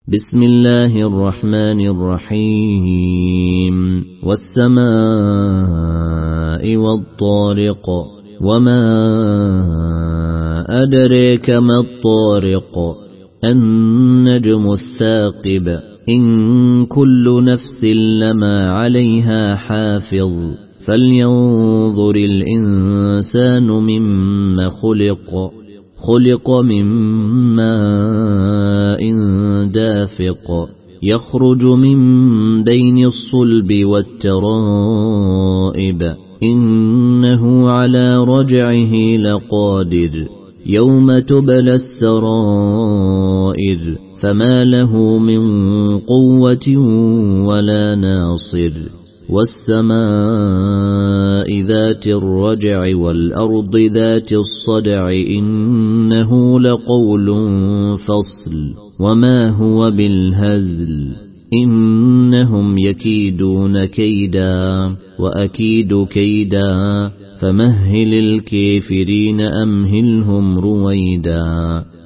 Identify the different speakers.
Speaker 1: بسم الله الرحمن الرحيم والسماء والطارق وما أدريك ما الطارق النجم الثاقب إن كل نفس لما عليها حافظ فلينظر الإنسان مما خلق من ماء دافق يخرج من بين الصلب والترائب إنه على رجعه لقادر يوم تبلى السرائر فما له من قوة ولا ناصر والسماء ذات الرجع والأرض ذات الصدع إنه لقول فصل وما هو بالهزل إنهم يكيدون كيدا وأكيد كيدا فمهل الكافرين أمهلهم رويدا.